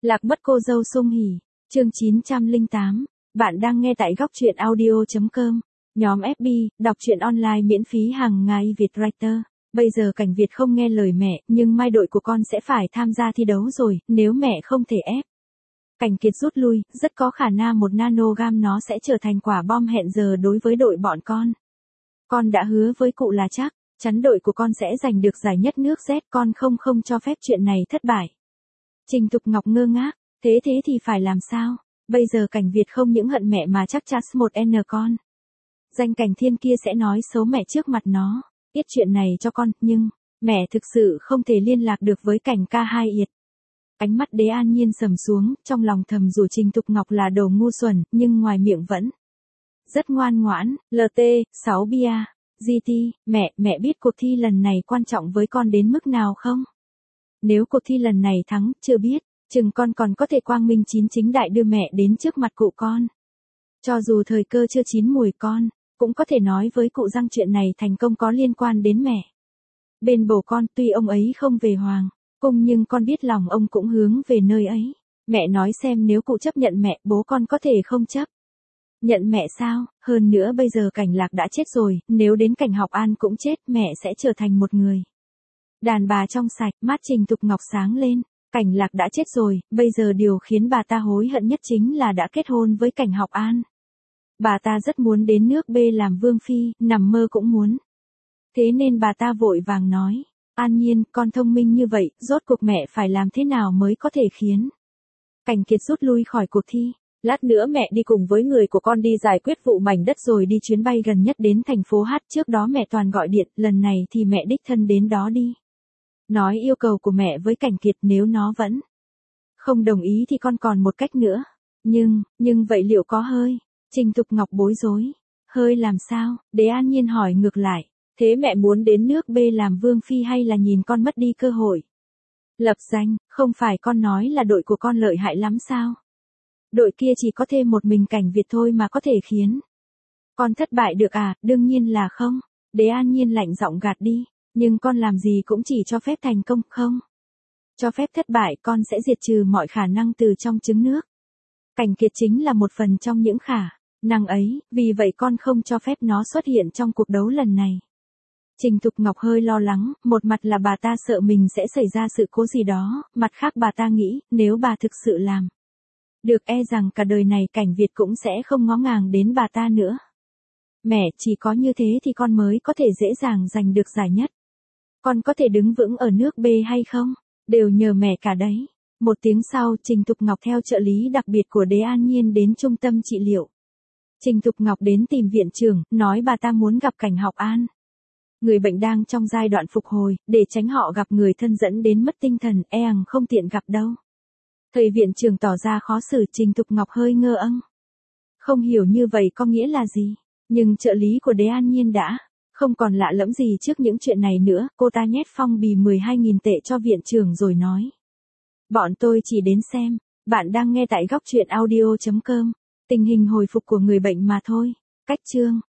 Lạc mất cô dâu Sung Hỉ, chương 908. Bạn đang nghe tại góc truyện audio.com. Nhóm FB, đọc truyện online miễn phí hàng ngày Việt Writer. Bây giờ Cảnh Việt không nghe lời mẹ, nhưng mai đội của con sẽ phải tham gia thi đấu rồi, nếu mẹ không thể ép Cảnh Kiệt rút lui, rất có khả năng một nanogam nó sẽ trở thành quả bom hẹn giờ đối với đội bọn con. Con đã hứa với cụ là chắc chắn đội của con sẽ giành được giải nhất nước Z, con không cho phép chuyện này thất bại. Trình Thục Ngọc ngơ ngác, thế thì phải làm sao? Bây giờ Cảnh Việt không những hận mẹ mà chắc chắn một N con. Danh Cảnh Thiên kia sẽ nói xấu mẹ trước mặt nó. Ít chuyện này cho con, nhưng mẹ thực sự không thể liên lạc được với Cảnh ca hai Yệt. Ánh mắt Đế An Nhiên sầm xuống, trong lòng thầm rủ Trình Thục Ngọc là đồ ngu xuẩn, nhưng ngoài miệng vẫn rất ngoan ngoãn. LT, 6 bia, GT, mẹ biết cuộc thi lần này quan trọng với con đến mức nào không? Nếu cuộc thi lần này thắng, chưa biết, chừng con còn có thể quang minh chính đại đưa mẹ đến trước mặt cụ con. Cho dù thời cơ chưa chín mùi, con cũng có thể nói với cụ rằng chuyện này thành công có liên quan đến mẹ. Bên bố con, tuy ông ấy không về hoàng cung nhưng con biết lòng ông cũng hướng về nơi ấy. Mẹ nói xem, nếu cụ chấp nhận mẹ, bố con có thể không chấp nhận mẹ sao? Hơn nữa bây giờ Cảnh Lạc đã chết rồi, nếu đến Cảnh Học An cũng chết, mẹ sẽ trở thành một người đàn bà trong sạch. Mắt Trình Thục Ngọc sáng lên. Cảnh Lạc đã chết rồi, bây giờ điều khiến bà ta hối hận nhất chính là đã kết hôn với Cảnh Học An. Bà ta rất muốn đến nước B làm vương phi, nằm mơ cũng muốn. Thế nên bà ta vội vàng nói, An Nhiên, con thông minh như vậy, rốt cuộc mẹ phải làm thế nào mới có thể khiến Cảnh Kiệt rút lui khỏi cuộc thi. Lát nữa mẹ đi cùng với người của con đi giải quyết vụ mảnh đất rồi đi chuyến bay gần nhất đến thành phố H, trước đó mẹ toàn gọi điện, lần này thì mẹ đích thân đến đó đi. Nói yêu cầu của mẹ với Cảnh Kiệt, nếu nó vẫn không đồng ý thì con còn một cách nữa. Nhưng vậy liệu có hơi? Trình Thục Ngọc bối rối. Hơi làm sao? Đế An Nhiên hỏi ngược lại. Thế mẹ muốn đến nước B làm vương phi hay là nhìn con mất đi cơ hội lập danh? Không phải con nói là đội của con lợi hại lắm sao? Đội kia chỉ có thêm một mình Cảnh Việt thôi mà có thể khiến con thất bại được à? Đương nhiên là không. Đế An Nhiên lạnh giọng gạt đi. Nhưng con làm gì cũng chỉ cho phép thành công, không cho phép thất bại. Con sẽ diệt trừ mọi khả năng từ trong trứng nước. Cảnh Kiệt chính là một phần trong những khả năng ấy, vì vậy con không cho phép nó xuất hiện trong cuộc đấu lần này. Trình Thục Ngọc hơi lo lắng, một mặt là bà ta sợ mình sẽ xảy ra sự cố gì đó, mặt khác bà ta nghĩ, nếu bà thực sự làm được e rằng cả đời này Cảnh Việt cũng sẽ không ngó ngàng đến bà ta nữa. Mẹ, chỉ có như thế thì con mới có thể dễ dàng giành được giải nhất. Con có thể đứng vững ở nước B hay không? Đều nhờ mẹ cả đấy. Một tiếng sau, Trình Thục Ngọc theo trợ lý đặc biệt của Đế An Nhiên đến trung tâm trị liệu. Trình Thục Ngọc đến tìm viện trưởng, nói bà ta muốn gặp Cảnh Học An. Người bệnh đang trong giai đoạn phục hồi, để tránh họ gặp người thân dẫn đến mất tinh thần, không tiện gặp đâu. Thầy viện trưởng tỏ ra khó xử. Trình Thục Ngọc hơi ngơ âng. Không hiểu như vậy có nghĩa là gì, nhưng trợ lý của Đế An Nhiên đã không còn lạ lẫm gì trước những chuyện này nữa. Cô ta nhét phong bì 12.000 tệ cho viện trưởng rồi nói. Bọn tôi chỉ đến xem. Bạn đang nghe tại góc truyện audio.com. Tình hình hồi phục của người bệnh mà thôi. Cách chương.